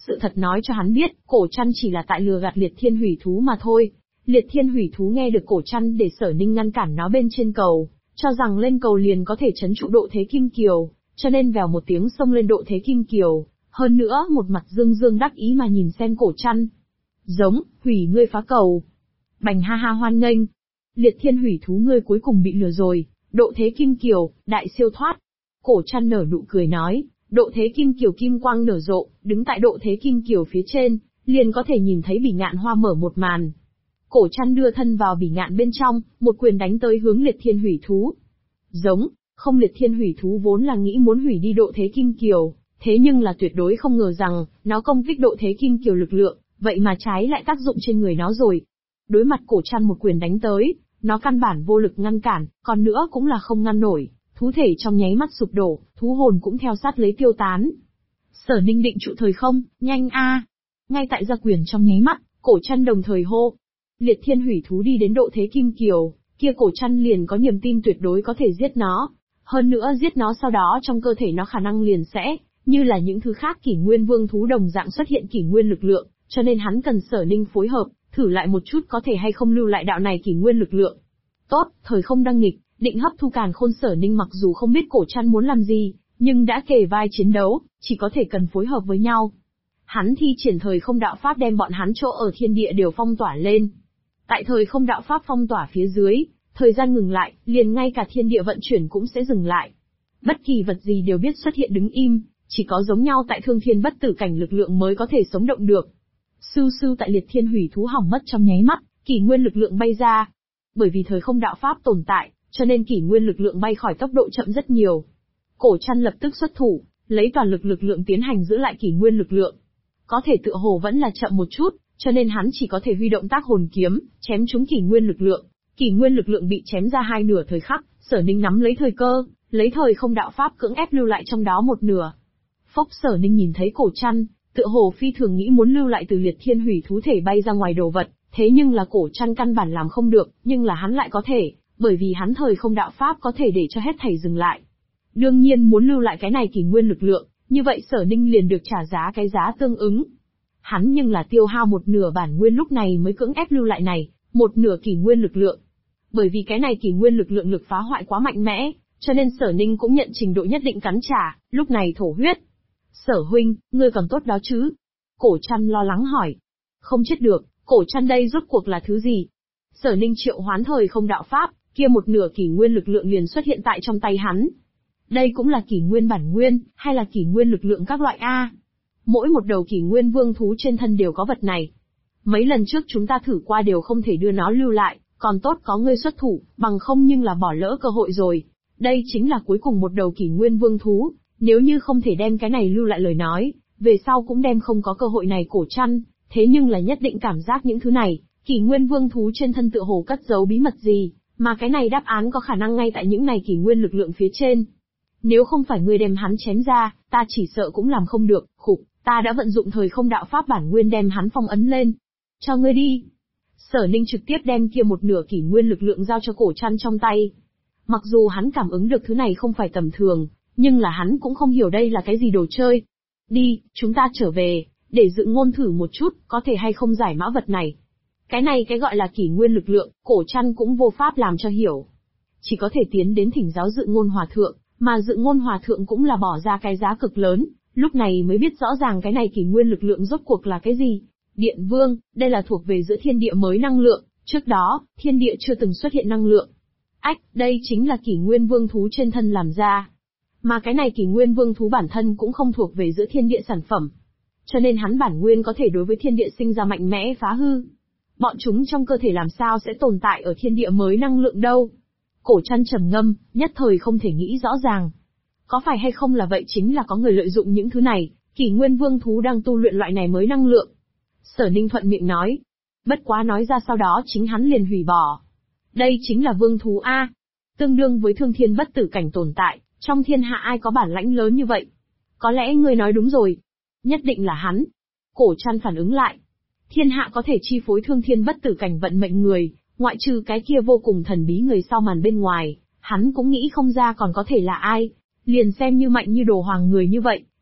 Sự thật nói cho hắn biết, Cổ Trăn chỉ là tại lừa gạt Liệt Thiên Hủy Thú mà thôi. Liệt Thiên Hủy Thú nghe được Cổ Trăn để Sở Ninh ngăn cản nó bên trên cầu, cho rằng lên cầu liền có thể trấn trụ Độ Thế Kim Kiều, cho nên vèo một tiếng xông lên Độ Thế Kim Kiều, hơn nữa một mặt dương dương đắc ý mà nhìn xem Cổ Trăn. Giống, hủy ngươi phá cầu. Bành ha ha hoan nghênh. Liệt Thiên Hủy Thú ngươi cuối cùng bị lừa rồi, Độ Thế Kim Kiều, đại siêu thoát. Cổ Trăn nở nụ cười nói, Độ Thế Kim Kiều kim quang nở rộ, đứng tại Độ Thế Kim Kiều phía trên, liền có thể nhìn thấy bỉ ngạn hoa mở một màn. Cổ Trăn đưa thân vào bỉ ngạn bên trong, một quyền đánh tới hướng Liệt Thiên Hủy Thú. Giống, không Liệt Thiên Hủy Thú vốn là nghĩ muốn hủy đi Độ Thế Kim Kiều, thế nhưng là tuyệt đối không ngờ rằng, nó công kích Độ Thế Kim Kiều lực lượng, vậy mà trái lại tác dụng trên người nó rồi. Đối mặt Cổ Trăn một quyền đánh tới, nó căn bản vô lực ngăn cản, còn nữa cũng là không ngăn nổi, thú thể trong nháy mắt sụp đổ, thú hồn cũng theo sát lấy tiêu tán. Sở Ninh định trụ thời không, nhanh a! Ngay tại ra quyền trong nháy mắt, Cổ Trăn đồng thời hô. Liệt Thiên Hủy Thú đi đến Độ Thế Kim Kiều, kia Cổ Trăn liền có niềm tin tuyệt đối có thể giết nó. Hơn nữa giết nó sau đó trong cơ thể nó khả năng liền sẽ, như là những thứ khác kỷ nguyên vương thú đồng dạng xuất hiện kỷ nguyên lực lượng, cho nên hắn cần Sở Ninh phối hợp, thử lại một chút có thể hay không lưu lại đạo này kỷ nguyên lực lượng. Tốt, thời không đang nghịch, định hấp thu càn khôn. Sở Ninh mặc dù không biết Cổ Trăn muốn làm gì, nhưng đã kề vai chiến đấu, chỉ có thể cần phối hợp với nhau. Hắn thi triển thời không đạo pháp đem bọn hắn chỗ ở thiên địa đều phong tỏa lên. Tại thời không đạo pháp phong tỏa phía dưới, thời gian ngừng lại, liền ngay cả thiên địa vận chuyển cũng sẽ dừng lại. Bất kỳ vật gì đều biết xuất hiện đứng im, chỉ có giống nhau tại thương thiên bất tử cảnh lực lượng mới có thể sống động được. Sưu sưu tại Liệt Thiên Hủy Thú hỏng mất trong nháy mắt, kỷ nguyên lực lượng bay ra. Bởi vì thời không đạo pháp tồn tại, cho nên kỷ nguyên lực lượng bay khỏi tốc độ chậm rất nhiều. Cổ Trăn lập tức xuất thủ, lấy toàn lực lượng tiến hành giữ lại kỷ nguyên lực lượng. Có thể tựa hồ vẫn là chậm một chút, cho nên hắn chỉ có thể huy động tác hồn kiếm, chém trúng kỷ nguyên lực lượng. Kỷ nguyên lực lượng bị chém ra hai nửa thời khắc, Sở Ninh nắm lấy thời cơ, lấy thời không đạo pháp cưỡng ép lưu lại trong đó một nửa. Phốc, Sở Ninh nhìn thấy Cổ Trăn, tựa hồ phi thường nghĩ muốn lưu lại từ Liệt Thiên Hủy Thú thể bay ra ngoài đồ vật, thế nhưng là Cổ Trăn căn bản làm không được, nhưng là hắn lại có thể, bởi vì hắn thời không đạo pháp có thể để cho hết thảy dừng lại. Đương nhiên muốn lưu lại cái này kỷ nguyên lực lượng, như vậy Sở Ninh liền được trả giá cái giá tương ứng. Hắn nhưng là tiêu hao một nửa bản nguyên lúc này mới cưỡng ép lưu lại này, một nửa kỷ nguyên lực lượng. Bởi vì cái này kỷ nguyên lực lượng lực phá hoại quá mạnh mẽ, cho nên Sở Ninh cũng nhận trình độ nhất định cắn trả, lúc này thổ huyết. Sở huynh, ngươi còn tốt đó chứ? Cổ Trăn lo lắng hỏi. Không chết được, Cổ Trăn đây rốt cuộc là thứ gì? Sở Ninh triệu hoán thời không đạo pháp, kia một nửa kỷ nguyên lực lượng liền xuất hiện tại trong tay hắn. Đây cũng là kỷ nguyên bản nguyên, hay là kỷ nguyên lực lượng các loại A? Mỗi một đầu kỷ nguyên vương thú trên thân đều có vật này. Mấy lần trước chúng ta thử qua đều không thể đưa nó lưu lại, còn tốt có ngươi xuất thủ, bằng không nhưng là bỏ lỡ cơ hội rồi. Đây chính là cuối cùng một đầu kỷ nguyên vương thú, nếu như không thể đem cái này lưu lại lời nói, về sau cũng đem không có cơ hội này. Cổ Trăn, thế nhưng là nhất định cảm giác những thứ này, kỷ nguyên vương thú trên thân tựa hồ cất giấu bí mật gì, mà cái này đáp án có khả năng ngay tại những này kỷ nguyên lực lượng phía trên. Nếu không phải ngươi đem hắn chém ra, ta chỉ sợ cũng làm không được. Khục, ta đã vận dụng thời không đạo pháp bản nguyên đem hắn phong ấn lên. Cho ngươi đi. Sở Ninh trực tiếp đem kia một nửa kỷ nguyên lực lượng giao cho Cổ Trăn trong tay. Mặc dù hắn cảm ứng được thứ này không phải tầm thường, nhưng là hắn cũng không hiểu đây là cái gì đồ chơi. Đi, chúng ta trở về, để dự ngôn thử một chút, có thể hay không giải mã vật này. Cái này cái gọi là kỷ nguyên lực lượng, Cổ Trăn cũng vô pháp làm cho hiểu. Chỉ có thể tiến đến thỉnh giáo dự ngôn hòa thượng, mà dự ngôn hòa thượng cũng là bỏ ra cái giá cực lớn, lúc này mới biết rõ ràng cái này kỷ nguyên lực lượng rốt cuộc là cái gì. Điện Vương, đây là thuộc về giữa thiên địa mới năng lượng, trước đó, thiên địa chưa từng xuất hiện năng lượng. Ách, đây chính là kỷ nguyên vương thú trên thân làm ra. Mà cái này kỷ nguyên vương thú bản thân cũng không thuộc về giữa thiên địa sản phẩm. Cho nên hắn bản nguyên có thể đối với thiên địa sinh ra mạnh mẽ phá hư. Bọn chúng trong cơ thể làm sao sẽ tồn tại ở thiên địa mới năng lượng đâu. Cổ Trăn trầm ngâm, nhất thời không thể nghĩ rõ ràng. Có phải hay không là vậy chính là có người lợi dụng những thứ này, kỷ nguyên vương thú đang tu luyện loại này mới năng lượng. Sở Ninh thuận miệng nói. Bất quá nói ra sau đó chính hắn liền hủy bỏ. Đây chính là vương thú A. Tương đương với thương thiên bất tử cảnh tồn tại, trong thiên hạ ai có bản lãnh lớn như vậy? Có lẽ ngươi nói đúng rồi. Nhất định là hắn. Cổ Trăn phản ứng lại. Thiên hạ có thể chi phối thương thiên bất tử cảnh vận mệnh người, ngoại trừ cái kia vô cùng thần bí người sau màn bên ngoài, hắn cũng nghĩ không ra còn có thể là ai. Liền xem như mạnh như đồ hoàng người như vậy,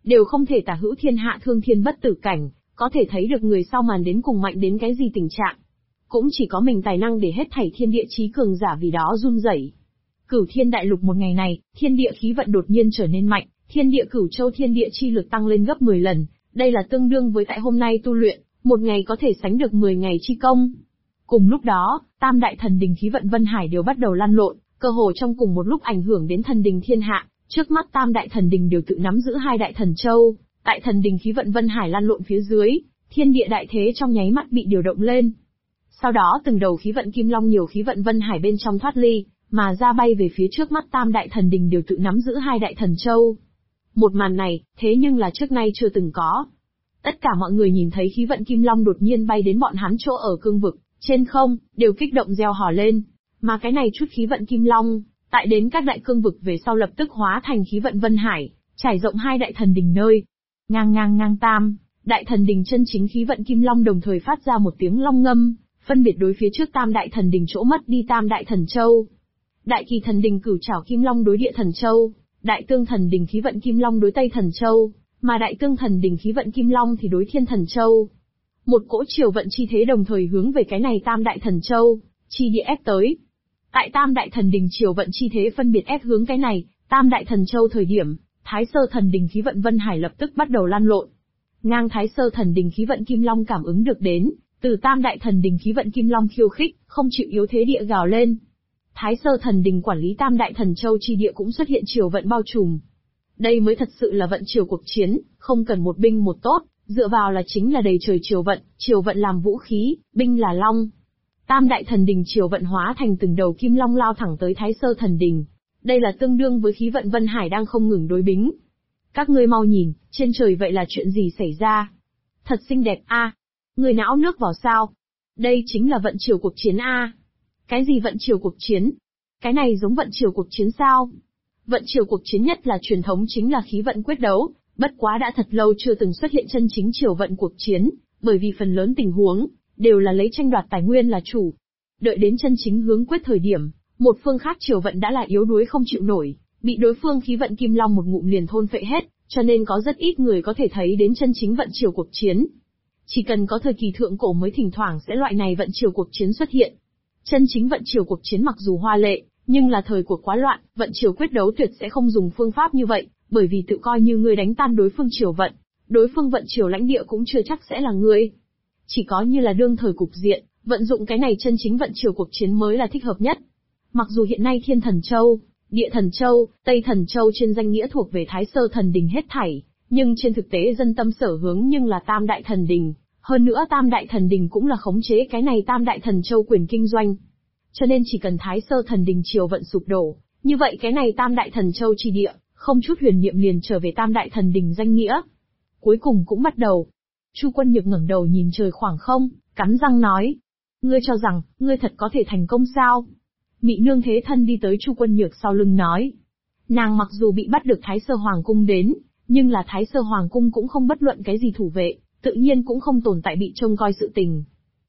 đều không thể tả hữu thiên hạ thương thiên bất tử cảnh, có thể thấy được người sau màn đến cùng mạnh đến cái gì tình trạng. Cũng chỉ có mình tài năng để hết thảy thiên địa chí cường giả vì đó run rẩy. Cửu Thiên Đại Lục một ngày này, thiên địa khí vận đột nhiên trở nên mạnh, thiên địa cửu châu thiên địa chi lực tăng lên gấp 10 lần, đây là tương đương với tại hôm nay tu luyện, một ngày có thể sánh được 10 ngày chi công. Cùng lúc đó, tam đại thần đình khí vận Vân Hải đều bắt đầu lăn lộn, cơ hồ trong cùng một lúc ảnh hưởng đến thần đình thiên hạ, trước mắt tam đại thần đình đều tự nắm giữ hai đại thần châu, tại thần đình khí vận Vân Hải lăn lộn phía dưới, thiên địa đại thế trong nháy mắt bị điều động lên. Sau đó từng đầu khí vận Kim Long nhiều khí vận Vân Hải bên trong thoát ly, mà ra bay về phía trước mắt tam đại thần đình đều tự nắm giữ hai đại thần châu. Một màn này, thế nhưng là trước nay chưa từng có. Tất cả mọi người nhìn thấy khí vận Kim Long đột nhiên bay đến bọn hắn chỗ ở cương vực, trên không, đều kích động reo hò lên. Mà cái này chút khí vận Kim Long, tại đến các đại cương vực về sau lập tức hóa thành khí vận Vân Hải, trải rộng hai đại thần đình nơi. Ngang ngang ngang tam, đại thần đình chân chính khí vận Kim Long đồng thời phát ra một tiếng long ngâm, phân biệt đối phía trước tam đại thần đình chỗ mất đi tam đại thần châu. Đại Kỳ thần đình Cửu Trảo Kim Long đối Địa thần châu, Đại Tương thần đình khí vận Kim Long đối Tây thần châu, mà Đại Tương thần đình khí vận Kim Long thì đối Thiên thần châu. Một cỗ triều vận chi thế đồng thời hướng về cái này tam đại thần châu, chi địa ép tới. Tại tam đại thần đình triều vận chi thế phân biệt ép hướng cái này, tam đại thần châu thời điểm, Thái Sơ thần đình khí vận Vân Hải lập tức bắt đầu lan lộn. Ngang Thái Sơ thần đình khí vận Kim Long cảm ứng được đến, từ tam đại thần đình khí vận Kim Long khiêu khích, không chịu yếu thế địa gào lên. Thái Sơ thần đình quản lý tam đại thần châu chi địa cũng xuất hiện triều vận bao trùm. Đây mới thật sự là vận triều cuộc chiến, không cần một binh một tốt, dựa vào là chính là đầy trời triều vận làm vũ khí, binh là long. Tam đại thần đình triều vận hóa thành từng đầu kim long lao thẳng tới Thái Sơ thần đình. Đây là tương đương với khí vận Vân Hải đang không ngừng đối bính. Các ngươi mau nhìn, trên trời vậy là chuyện gì xảy ra? Thật xinh đẹp a, người não nước vào sao? Đây chính là vận triều cuộc chiến a. Cái gì vận triều cuộc chiến? Cái này giống vận triều cuộc chiến sao? Vận triều cuộc chiến nhất là truyền thống chính là khí vận quyết đấu, bất quá đã thật lâu chưa từng xuất hiện chân chính triều vận cuộc chiến, bởi vì phần lớn tình huống đều là lấy tranh đoạt tài nguyên là chủ. Đợi đến chân chính hướng quyết thời điểm, một phương khác triều vận đã là yếu đuối không chịu nổi, bị đối phương khí vận Kim Long một ngụm liền thôn phệ hết, cho nên có rất ít người có thể thấy đến chân chính vận triều cuộc chiến. Chỉ cần có thời kỳ thượng cổ mới thỉnh thoảng sẽ loại này vận triều cuộc chiến xuất hiện. Chân chính vận triều cuộc chiến mặc dù hoa lệ, nhưng là thời cuộc quá loạn, vận triều quyết đấu tuyệt sẽ không dùng phương pháp như vậy, bởi vì tự coi như ngươi đánh tan đối phương triều vận, đối phương vận triều lãnh địa cũng chưa chắc sẽ là ngươi. Chỉ có như là đương thời cục diện, vận dụng cái này chân chính vận triều cuộc chiến mới là thích hợp nhất. Mặc dù hiện nay Thiên Thần Châu, Địa Thần Châu, Tây Thần Châu trên danh nghĩa thuộc về Thái Sơ Thần Đình hết thảy, nhưng trên thực tế dân tâm sở hướng nhưng là Tam Đại Thần Đình, hơn nữa Tam Đại Thần Đình cũng là khống chế cái này Tam Đại Thần Châu quyền kinh doanh. Cho nên chỉ cần Thái Sơ Thần Đình triều vận sụp đổ, như vậy cái này Tam Đại Thần Châu chi địa, không chút huyền niệm liền trở về Tam Đại Thần Đình danh nghĩa. Cuối cùng cũng bắt đầu. Chu Quân Nhược ngẩng đầu nhìn trời khoảng không, cắn răng nói: "Ngươi cho rằng, ngươi thật có thể thành công sao?" Mị Nương thế thân đi tới Chu Quân Nhược sau lưng nói. Nàng mặc dù bị bắt được Thái Sơ Hoàng Cung đến, nhưng là Thái Sơ Hoàng Cung cũng không bất luận cái gì thủ vệ, tự nhiên cũng không tồn tại bị trông coi sự tình.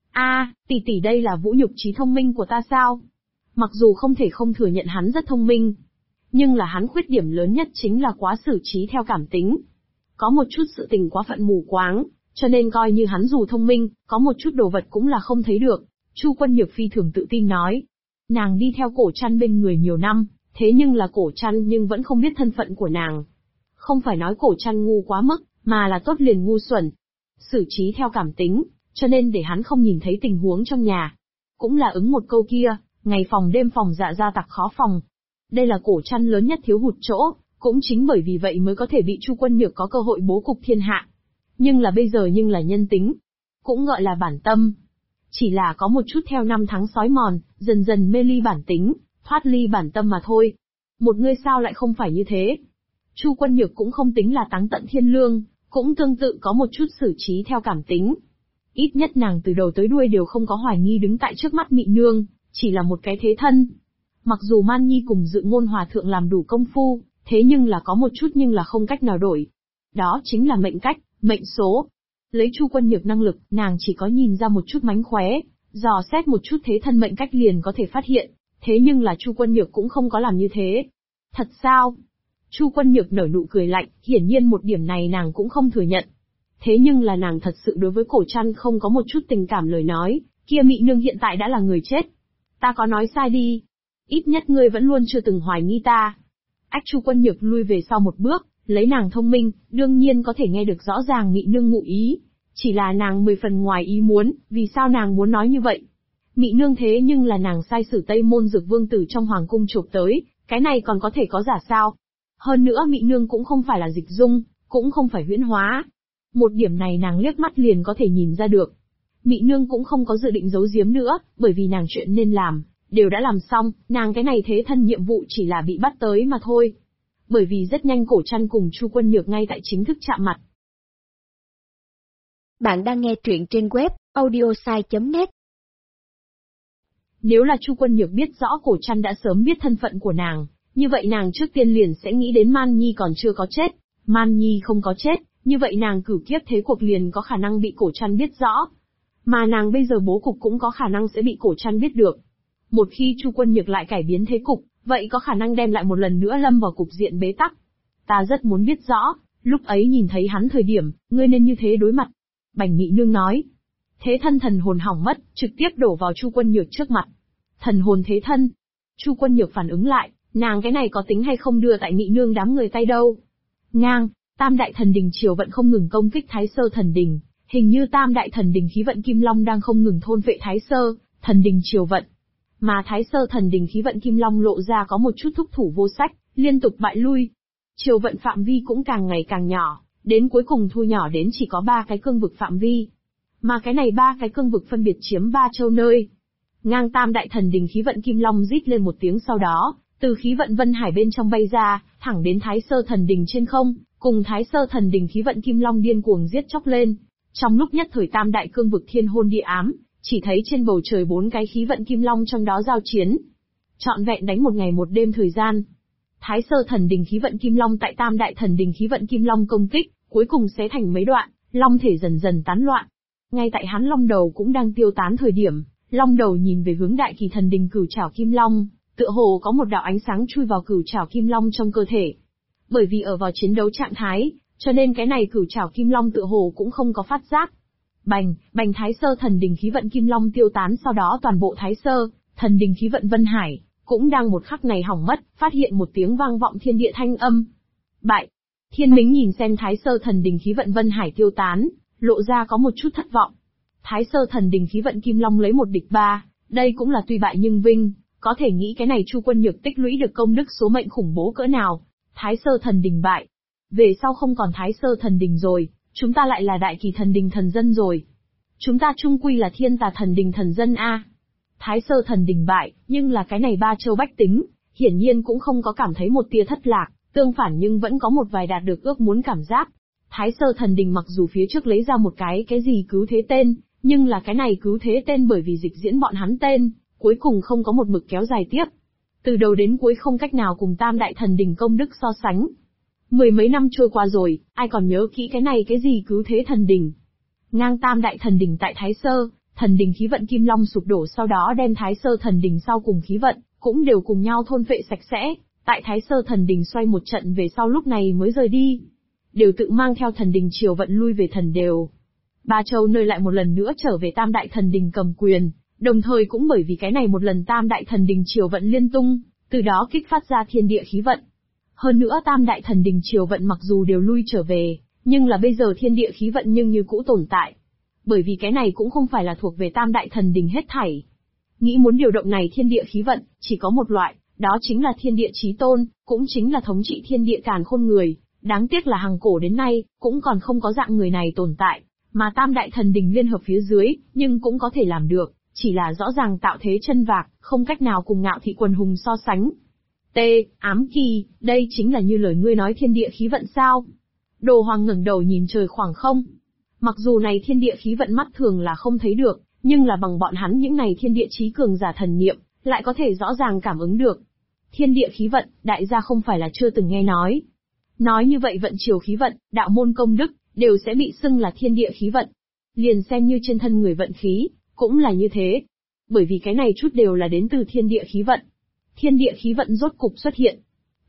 Tỷ tỷ đây là vũ nhục trí thông minh của ta sao? Mặc dù không thể không thừa nhận hắn rất thông minh, nhưng là hắn khuyết điểm lớn nhất chính là quá xử trí theo cảm tính. Có một chút sự tình quá phận mù quáng, cho nên coi như hắn dù thông minh, có một chút đồ vật cũng là không thấy được. Chu Quân Nhược phi thường tự tin nói. Nàng đi theo Cổ Trăn bên người nhiều năm, thế nhưng là Cổ Trăn nhưng vẫn không biết thân phận của nàng. Không phải nói Cổ Trăn ngu quá mức, mà là tốt liền ngu xuẩn. Xử trí theo cảm tính, cho nên để hắn không nhìn thấy tình huống trong nhà. Cũng là ứng một câu kia, ngày phòng đêm phòng dạ ra tặc khó phòng. Đây là Cổ Trăn lớn nhất thiếu hụt chỗ, cũng chính bởi vì vậy mới có thể bị Chu Quân Nhược có cơ hội bố cục thiên hạ. Nhưng là bây giờ nhưng là nhân tính, cũng gọi là bản tâm. Chỉ là có một chút theo năm tháng sói mòn, dần dần mê ly bản tính, thoát ly bản tâm mà thôi. Một người sao lại không phải như thế? Chu Quân Nhược cũng không tính là táng tận thiên lương, cũng tương tự có một chút xử trí theo cảm tính. Ít nhất nàng từ đầu tới đuôi đều không có hoài nghi đứng tại trước mắt Mị Nương, chỉ là một cái thế thân. Mặc dù Man Nhi cùng Dự Ngôn Hòa Thượng làm đủ công phu, thế nhưng là có một chút nhưng là không cách nào đổi. Đó chính là mệnh cách, mệnh số. Lấy Chu Quân Nhược năng lực, nàng chỉ có nhìn ra một chút mánh khóe, dò xét một chút thế thân mệnh cách liền có thể phát hiện, thế nhưng là Chu Quân Nhược cũng không có làm như thế. Thật sao? Chu Quân Nhược nở nụ cười lạnh, hiển nhiên một điểm này nàng cũng không thừa nhận. Thế nhưng là nàng thật sự đối với Cổ Trăn không có một chút tình cảm lời nói, kia Mị Nương hiện tại đã là người chết. Ta có nói sai đi. Ít nhất ngươi vẫn luôn chưa từng hoài nghi ta. Ách Chu Quân Nhược lui về sau một bước, lấy nàng thông minh, đương nhiên có thể nghe được rõ ràng Mị Nương ngụ ý. Chỉ là nàng 10 phần ngoài ý muốn, vì sao nàng muốn nói như vậy? Mị Nương thế nhưng là nàng sai sử Tây Môn Dược Vương tử trong hoàng cung chụp tới, cái này còn có thể có giả sao? Hơn nữa Mị Nương cũng không phải là dịch dung, cũng không phải huyễn hóa. Một điểm này nàng liếc mắt liền có thể nhìn ra được. Mị Nương cũng không có dự định giấu giếm nữa, bởi vì nàng chuyện nên làm, đều đã làm xong, nàng cái này thế thân nhiệm vụ chỉ là bị bắt tới mà thôi. Bởi vì rất nhanh Cổ Trăn cùng Chu Quân Nhược ngay tại chính thức chạm mặt. Bạn đang nghe truyện trên web audiosai.net. Nếu là Chu Quân Nhược biết rõ Cổ Trăn đã sớm biết thân phận của nàng, như vậy nàng trước tiên liền sẽ nghĩ đến Man Nhi còn chưa có chết. Man Nhi không có chết, như vậy nàng cửu kiếp thế cuộc liền có khả năng bị Cổ Trăn biết rõ. Mà nàng bây giờ bố cục cũng có khả năng sẽ bị Cổ Trăn biết được. Một khi Chu Quân Nhược lại cải biến thế cục, vậy có khả năng đem lại một lần nữa lâm vào cục diện bế tắc. Ta rất muốn biết rõ, lúc ấy nhìn thấy hắn thời điểm, ngươi nên như thế đối mặt. Bành Mị Nương nói. Thế thân thần hồn hỏng mất, trực tiếp đổ vào Chu Quân Nhược trước mặt. Thần hồn thế thân. Chu Quân Nhược phản ứng lại, nàng cái này có tính hay không đưa tại Mị Nương đám người tay đâu. Ngang, Tam Đại Thần Đình Triều Vận không ngừng công kích Thái Sơ Thần Đình, hình như Tam Đại Thần Đình khí vận Kim Long đang không ngừng thôn vệ Thái Sơ Thần Đình Triều Vận. Mà Thái Sơ Thần Đình khí vận Kim Long lộ ra có một chút thúc thủ vô sách, liên tục bại lui. Triều vận phạm vi cũng càng ngày càng nhỏ, đến cuối cùng thu nhỏ đến chỉ có 3 cái cương vực phạm vi. Mà cái này 3 cái cương vực phân biệt chiếm 3 châu nơi. Ngang Tam Đại Thần Đình khí vận Kim Long rít lên một tiếng sau đó, từ khí vận Vân Hải bên trong bay ra, thẳng đến Thái Sơ Thần Đình trên không, cùng Thái Sơ Thần Đình khí vận Kim Long điên cuồng giết chóc lên. Trong lúc nhất thời Tam Đại cương vực thiên hôn địa ám, chỉ thấy trên bầu trời 4 cái khí vận Kim Long trong đó giao chiến. Trọn vẹn đánh một ngày một đêm thời gian. Thái Sơ Thần Đình khí vận Kim Long tại Tam Đại Thần Đình khí vận Kim Long công kích, cuối cùng xé thành mấy đoạn, long thể dần dần tán loạn. Ngay tại hắn long đầu cũng đang tiêu tán thời điểm, long đầu nhìn về hướng Đại Kỳ Thần Đình Cửu Trảo Kim Long, tựa hồ có một đạo ánh sáng chui vào Cửu Trảo Kim Long trong cơ thể. Bởi vì ở vào chiến đấu trạng thái, cho nên cái này Cửu Trảo Kim Long tựa hồ cũng không có phát giác. Bành, bành Thái Sơ Thần Đình khí vận Kim Long tiêu tán, sau đó toàn bộ Thái Sơ Thần Đình khí vận Vân Hải cũng đang một khắc này hỏng mất, phát hiện một tiếng vang vọng thiên địa thanh âm. Bại. Thiên Mính nhìn xem Thái Sơ Thần Đình khí vận Vân Hải tiêu tán, lộ ra có một chút thất vọng. Thái Sơ Thần Đình khí vận Kim Long lấy 1 địch 3, đây cũng là tuy bại nhưng vinh, có thể nghĩ cái này Chu Quân Nhược tích lũy được công đức số mệnh khủng bố cỡ nào. Thái Sơ Thần Đình bại. Về sau không còn Thái Sơ Thần Đình rồi, chúng ta lại là Đại Kỳ Thần Đình thần dân rồi. Chúng ta chung quy là Thiên Tà Thần Đình thần dân a. Thái Sơ Thần Đình bại, nhưng là cái này 3 châu bách tính, hiển nhiên cũng không có cảm thấy một tia thất lạc, tương phản nhưng vẫn có một vài đạt được ước muốn cảm giác. Thái Sơ Thần Đình mặc dù phía trước lấy ra một cái gì cứu thế tên, nhưng là cái này cứu thế tên bởi vì dịch diễn bọn hắn tên, cuối cùng không có một mực kéo dài tiếp. Từ đầu đến cuối không cách nào cùng Tam Đại Thần Đình công đức so sánh. 10 mấy năm trôi qua rồi, ai còn nhớ kỹ cái gì cứu thế thần đình. Ngang Tam Đại Thần Đình tại Thái Sơ Thần Đình khí vận Kim Long sụp đổ, sau đó đem Thái Sơ Thần Đình sau cùng khí vận, cũng đều cùng nhau thôn phệ sạch sẽ, tại Thái Sơ Thần Đình xoay một trận về sau lúc này mới rời đi. Đều tự mang theo Thần Đình triều vận lui về thần đều. 3 châu nơi lại một lần nữa trở về Tam Đại Thần Đình cầm quyền, đồng thời cũng bởi vì cái này một lần Tam Đại Thần Đình triều vận liên tung, từ đó kích phát ra thiên địa khí vận. Hơn nữa Tam Đại Thần Đình triều vận mặc dù đều lui trở về, nhưng là bây giờ thiên địa khí vận nhưng như cũ tồn tại. Bởi vì cái này cũng không phải là thuộc về Tam Đại Thần Đình hết thảy. Nghĩ muốn điều động này thiên địa khí vận, chỉ có một loại, đó chính là thiên địa chí tôn, cũng chính là thống trị thiên địa càn khôn người. Đáng tiếc là hằng cổ đến nay, cũng còn không có dạng người này tồn tại, mà Tam Đại Thần Đình liên hợp phía dưới, nhưng cũng có thể làm được, chỉ là rõ ràng tạo thế chân vạc, không cách nào cùng Ngạo Thị quần hùng so sánh. Ám Kỳ, đây chính là như lời ngươi nói thiên địa khí vận sao? Đồ Hoàng ngẩng đầu nhìn trời khoảng không. Mặc dù này thiên địa khí vận mắt thường là không thấy được, nhưng là bằng bọn hắn những này thiên địa chí cường giả thần niệm, lại có thể rõ ràng cảm ứng được. Thiên địa khí vận, đại gia không phải là chưa từng nghe nói. Nói như vậy vận chiều khí vận, đạo môn công đức, đều sẽ bị xưng là thiên địa khí vận. Liền xem như trên thân người vận khí, cũng là như thế. Bởi vì cái này chút đều là đến từ thiên địa khí vận. Thiên địa khí vận rốt cục xuất hiện.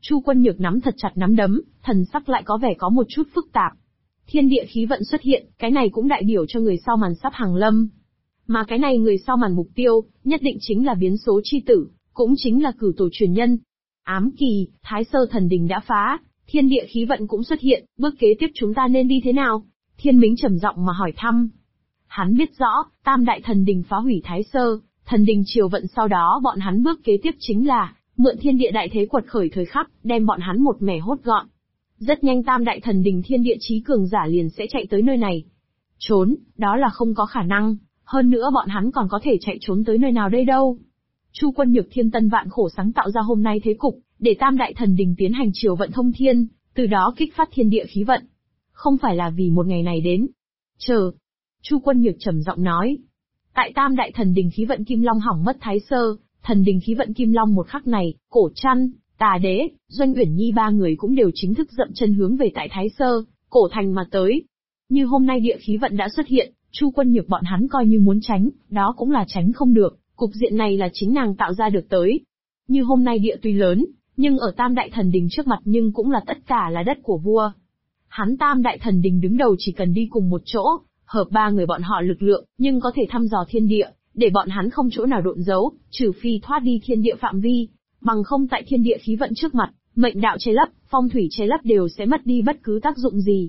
Chu Quân Nhược nắm thật chặt nắm đấm, thần sắc lại có vẻ có một chút phức tạp. Thiên địa khí vận xuất hiện, cái này cũng đại biểu cho người sau màn sắp hàng lâm. Mà cái này người sau màn mục tiêu, nhất định chính là biến số chi tử, cũng chính là cửu tổ truyền nhân. Ám kỳ, Thái Sơ thần đình đã phá, thiên địa khí vận cũng xuất hiện, bước kế tiếp chúng ta nên đi thế nào? Thiên Mính trầm giọng mà hỏi thăm. Hắn biết rõ, Tam Đại Thần Đình phá hủy Thái Sơ, thần đình triều vận sau đó bọn hắn bước kế tiếp chính là mượn thiên địa đại thế quật khởi thời khắc, đem bọn hắn một mẻ hốt gọn. Rất nhanh Tam Đại Thần Đình thiên địa chí cường giả liền sẽ chạy tới nơi này. Trốn, đó là không có khả năng, hơn nữa bọn hắn còn có thể chạy trốn tới nơi nào đây đâu. Chu Quân Nhược thiên tân vạn khổ sáng tạo ra hôm nay thế cục, để Tam Đại Thần Đình tiến hành triều vận thông thiên, từ đó kích phát thiên địa khí vận. Không phải là vì một ngày này đến. Chờ. Chu Quân Nhược trầm giọng nói. Tại Tam Đại Thần Đình khí vận Kim Long hỏng mất Thái Sơ, Thần Đình khí vận Kim Long một khắc này, Cổ Trăn, Tà Đế, Doanh Uyển Nhi ba người cũng đều chính thức dậm chân hướng về tại Thái Sơ, Cổ Thành mà tới. Như hôm nay địa khí vận đã xuất hiện, Chu Quân Nhược bọn hắn coi như muốn tránh, đó cũng là tránh không được, cục diện này là chính nàng tạo ra được tới. Như hôm nay địa tuy lớn, nhưng ở Tam Đại Thần Đình trước mặt nhưng cũng là tất cả là đất của vua. Hắn Tam Đại Thần Đình đứng đầu chỉ cần đi cùng một chỗ, hợp ba người bọn họ lực lượng, nhưng có thể thăm dò thiên địa, để bọn hắn không chỗ nào độn giấu, trừ phi thoát đi thiên địa phạm vi, bằng không tại thiên địa khí vận trước mặt, mệnh đạo che lấp, phong thủy che lấp đều sẽ mất đi bất cứ tác dụng gì.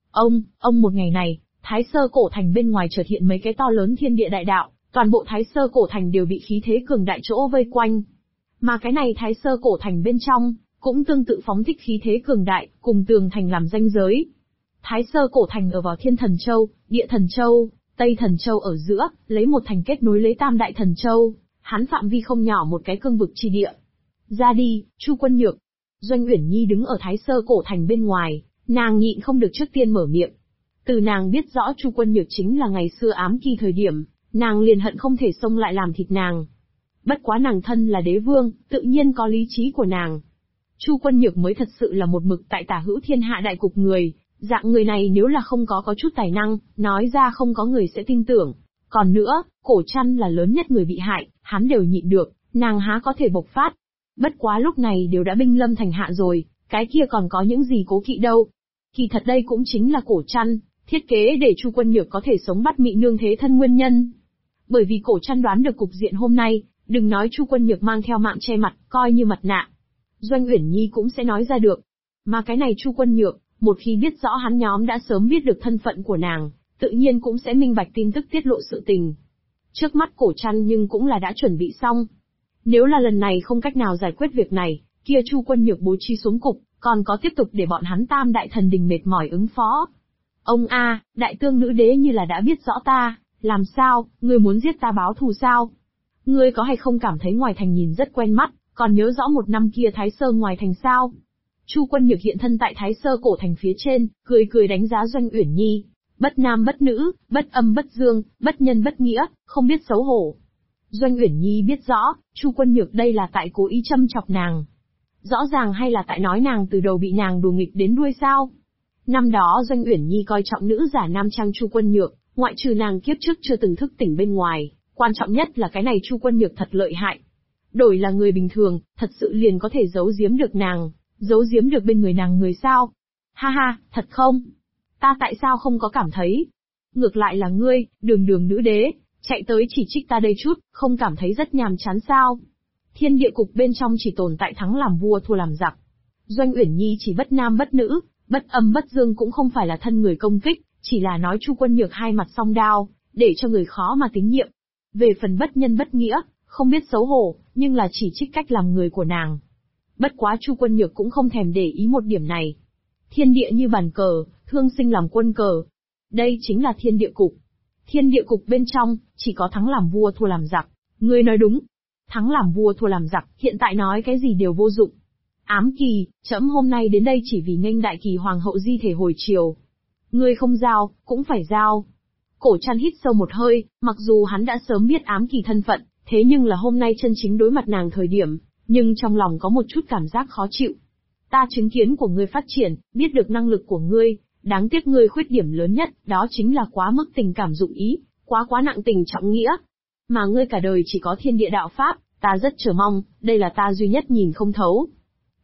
Ông một ngày này, Thái Sơ Cổ Thành bên ngoài chợt hiện mấy cái to lớn thiên địa đại đạo, toàn bộ Thái Sơ Cổ Thành đều bị khí thế cường đại chỗ vây quanh. Mà cái này Thái Sơ Cổ Thành bên trong, cũng tương tự phóng thích khí thế cường đại, cùng tường thành làm ranh giới. Thái Sơ Cổ Thành ở vào Thiên Thần Châu, Địa Thần Châu, Tây Thần Châu ở giữa, lấy một thành kết nối lấy Tam Đại Thần Châu, hắn phạm vi không nhỏ một cái cương vực chi địa. Ra đi, Chu Quân Nhược. Doanh Uyển Nhi đứng ở Thái Sơ Cổ Thành bên ngoài, nàng nhịn không được trước tiên mở miệng. Từ nàng biết rõ Chu Quân Nhược chính là ngày xưa ám kỳ thời điểm, nàng liền hận không thể xông lại làm thịt nàng. Bất quá nàng thân là đế vương, tự nhiên có lý trí của nàng. Chu Quân Nhược mới thật sự là một mực tại tả hữu thiên hạ đại cục người, dạng người này nếu là không có chút tài năng, nói ra không có người sẽ tin tưởng. Còn nữa, Cổ Trăn là lớn nhất người bị hại, hắn đều nhịn được, nàng há có thể bộc phát. Bất quá lúc này đều đã binh lâm thành hạ rồi, cái kia còn có những gì cố kỵ đâu. Kỳ thật đây cũng chính là Cổ Trăn thiết kế để Chu Quân Nhược có thể sống bắt mị nương thế thân nguyên nhân. Bởi vì Cổ Trăn đoán được cục diện hôm nay, đừng nói Chu Quân Nhược mang theo mạng che mặt, coi như mặt nạ, Doanh Uyển Nhi cũng sẽ nói ra được. Mà cái này Chu Quân Nhược, một khi biết rõ hắn nhóm đã sớm biết được thân phận của nàng, tự nhiên cũng sẽ minh bạch tin tức tiết lộ sự tình. Trước mắt Cổ Trăn nhưng cũng là đã chuẩn bị xong. Nếu là lần này không cách nào giải quyết việc này, kia Chu Quân Nhược bố trí xuống cục, còn có tiếp tục để bọn hắn Tam Đại Thần Đình mệt mỏi ứng phó. Ông a, Đại Tương Nữ Đế như là đã biết rõ ta, làm sao, ngươi muốn giết ta báo thù sao? Ngươi có hay không cảm thấy ngoài thành nhìn rất quen mắt, còn nhớ rõ một năm kia Thái Sơ ngoài thành sao? Chu Quân Nhược hiện thân tại Thái Sơ Cổ Thành phía trên, cười cười đánh giá Doanh Uyển Nhi. Bất nam bất nữ, bất âm bất dương, bất nhân bất nghĩa, không biết xấu hổ. Doanh Uyển Nhi biết rõ, Chu Quân Nhược đây là tại cố ý châm chọc nàng. Rõ ràng hay là tại nói nàng từ đầu bị nàng đùa nghịch đến đuôi sao? Năm đó Doanh Uyển Nhi coi trọng nữ giả nam trang Chu Quân Nhược, ngoại trừ nàng kiếp trước chưa từng thức tỉnh bên ngoài, quan trọng nhất là cái này Chu Quân Nhược thật lợi hại. Đổi là người bình thường, thật sự liền có thể giấu giếm được nàng, giấu giếm được bên người nàng người sao? Ha ha, thật không? Ta tại sao không có cảm thấy? Ngược lại là ngươi, đường đường nữ đế, chạy tới chỉ trích ta đây chút, không cảm thấy rất nhàm chán sao? Thiên địa cục bên trong chỉ tồn tại thắng làm vua thua làm giặc. Doanh Uyển Nhi chỉ bất nam bất nữ, bất âm bất dương cũng không phải là thân người công kích, chỉ là nói Chu Quân Nhược hai mặt song đao, để cho người khó mà tín nhiệm. Về phần bất nhân bất nghĩa, không biết xấu hổ, nhưng là chỉ trích cách làm người của nàng. Bất quá Chu Quân Nhược cũng không thèm để ý một điểm này. Thiên địa như bàn cờ, thương sinh làm quân cờ. Đây chính là thiên địa cục. Thiên địa cục bên trong, chỉ có thắng làm vua thua làm giặc. Ngươi nói đúng. Thắng làm vua thua làm giặc, hiện tại nói cái gì đều vô dụng. Ám kỳ, trẫm hôm nay đến đây chỉ vì nghênh đại kỳ hoàng hậu di thể hồi triều. Ngươi không giao, cũng phải giao. Cổ Trăn hít sâu một hơi, mặc dù hắn đã sớm biết ám kỳ thân phận, thế nhưng là hôm nay chân chính đối mặt nàng thời điểm, nhưng trong lòng có một chút cảm giác khó chịu. Ta chứng kiến của ngươi phát triển, biết được năng lực của ngươi, đáng tiếc ngươi khuyết điểm lớn nhất, đó chính là quá mức tình cảm dụng ý, quá nặng tình trọng nghĩa. Mà ngươi cả đời chỉ có thiên địa đạo pháp, ta rất chờ mong, đây là ta duy nhất nhìn không thấu.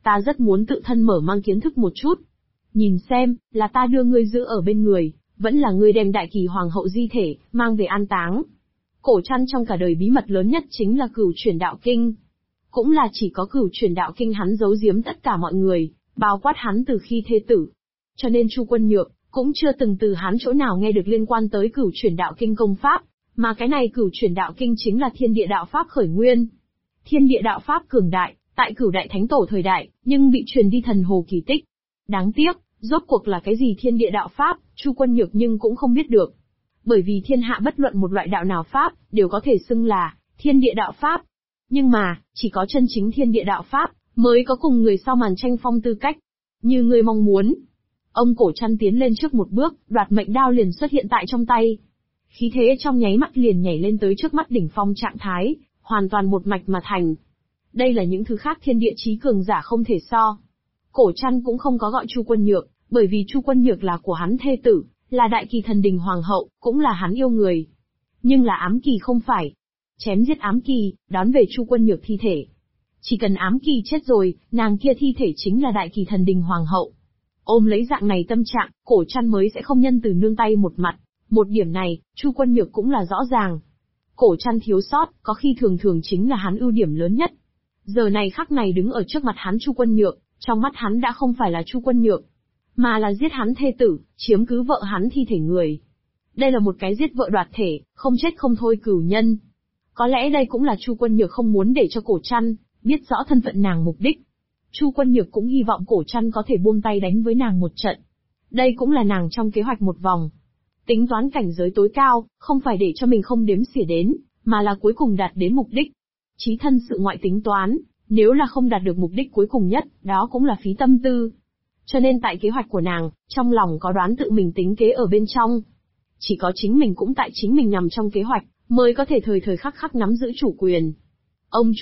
ta rất muốn tự thân mở mang kiến thức một chút. Nhìn xem, là ta đưa ngươi giữ ở bên người, vẫn là ngươi đem Đại Kỳ Hoàng hậu di thể, mang về an táng. Cổ Trăn trong cả đời bí mật lớn nhất chính là Cửu Chuyển Đạo Kinh. Cũng là chỉ có Cửu Chuyển Đạo Kinh hắn giấu giếm tất cả mọi người, bao quát hắn từ khi thê tử. Cho nên Chu Quân Nhược cũng chưa từng từ hắn chỗ nào nghe được liên quan tới Cửu Chuyển Đạo Kinh công pháp, mà cái này Cửu Chuyển Đạo Kinh chính là Thiên Địa Đạo Pháp khởi nguyên. Thiên Địa Đạo Pháp cường đại, tại Cửu Đại Thánh Tổ thời đại, nhưng bị truyền đi thần hồ kỳ tích. Đáng tiếc, rốt cuộc là cái gì Thiên Địa Đạo Pháp, Chu Quân Nhược nhưng cũng không biết được. Bởi vì thiên hạ bất luận một loại đạo nào Pháp, đều có thể xưng là Thiên Địa Đạo Pháp. Nhưng mà, chỉ có chân chính Thiên Địa Đạo Pháp, mới có cùng người sau màn tranh phong tư cách. Như ngươi mong muốn. Ông Cổ Trăn tiến lên trước một bước, đoạt mệnh đao liền xuất hiện tại trong tay. Khí thế trong nháy mắt liền nhảy lên tới trước mắt đỉnh phong trạng thái, hoàn toàn một mạch mà thành. Đây là những thứ khác thiên địa chí cường giả không thể so. Cổ Trăn cũng không có gọi Chu Quân Nhược, bởi vì Chu Quân Nhược là của hắn thê tử, là Đại Kỳ Thần Đình Hoàng hậu, cũng là hắn yêu người. Nhưng là Ám Kỳ không phải. Chém giết Ám Kỳ, đón về Chu Quân Nhược thi thể. Chỉ cần Ám Kỳ chết rồi, nàng kia thi thể chính là Đại Kỳ Thần Đình Hoàng hậu. Ôm lấy dạng này tâm trạng, Cổ Trăn mới sẽ không nhân từ nương tay một mặt. Một điểm này, Chu Quân Nhược cũng là rõ ràng. Cổ Trăn thiếu sót, có khi thường thường chính là hắn ưu điểm lớn nhất. Giờ này khắc này đứng ở trước mặt hắn Chu Quân Nhược, trong mắt hắn đã không phải là Chu Quân Nhược, mà là giết hắn thê tử, chiếm cứ vợ hắn thi thể người. Đây là một cái giết vợ đoạt thể, không chết không thôi cửu nhân. Có lẽ đây cũng là Chu Quân Nhược không muốn để cho Cổ Trăn biết rõ thân phận nàng mục đích. Chu Quân Nhược cũng hy vọng Cổ Trăn có thể buông tay đánh với nàng một trận. Đây cũng là nàng trong kế hoạch một vòng. Tính toán cảnh giới tối cao, không phải để cho mình không đếm xỉa đến, mà là cuối cùng đạt đến mục đích. Chí thân sự ngoại tính toán, nếu là không đạt được mục đích cuối cùng nhất, đó cũng là phí tâm tư. Cho nên tại kế hoạch của nàng, trong lòng có đoán tự mình tính kế ở bên trong. Chỉ có chính mình cũng tại chính mình nằm trong kế hoạch, mới có thể thời thời khắc khắc nắm giữ chủ quyền. Ông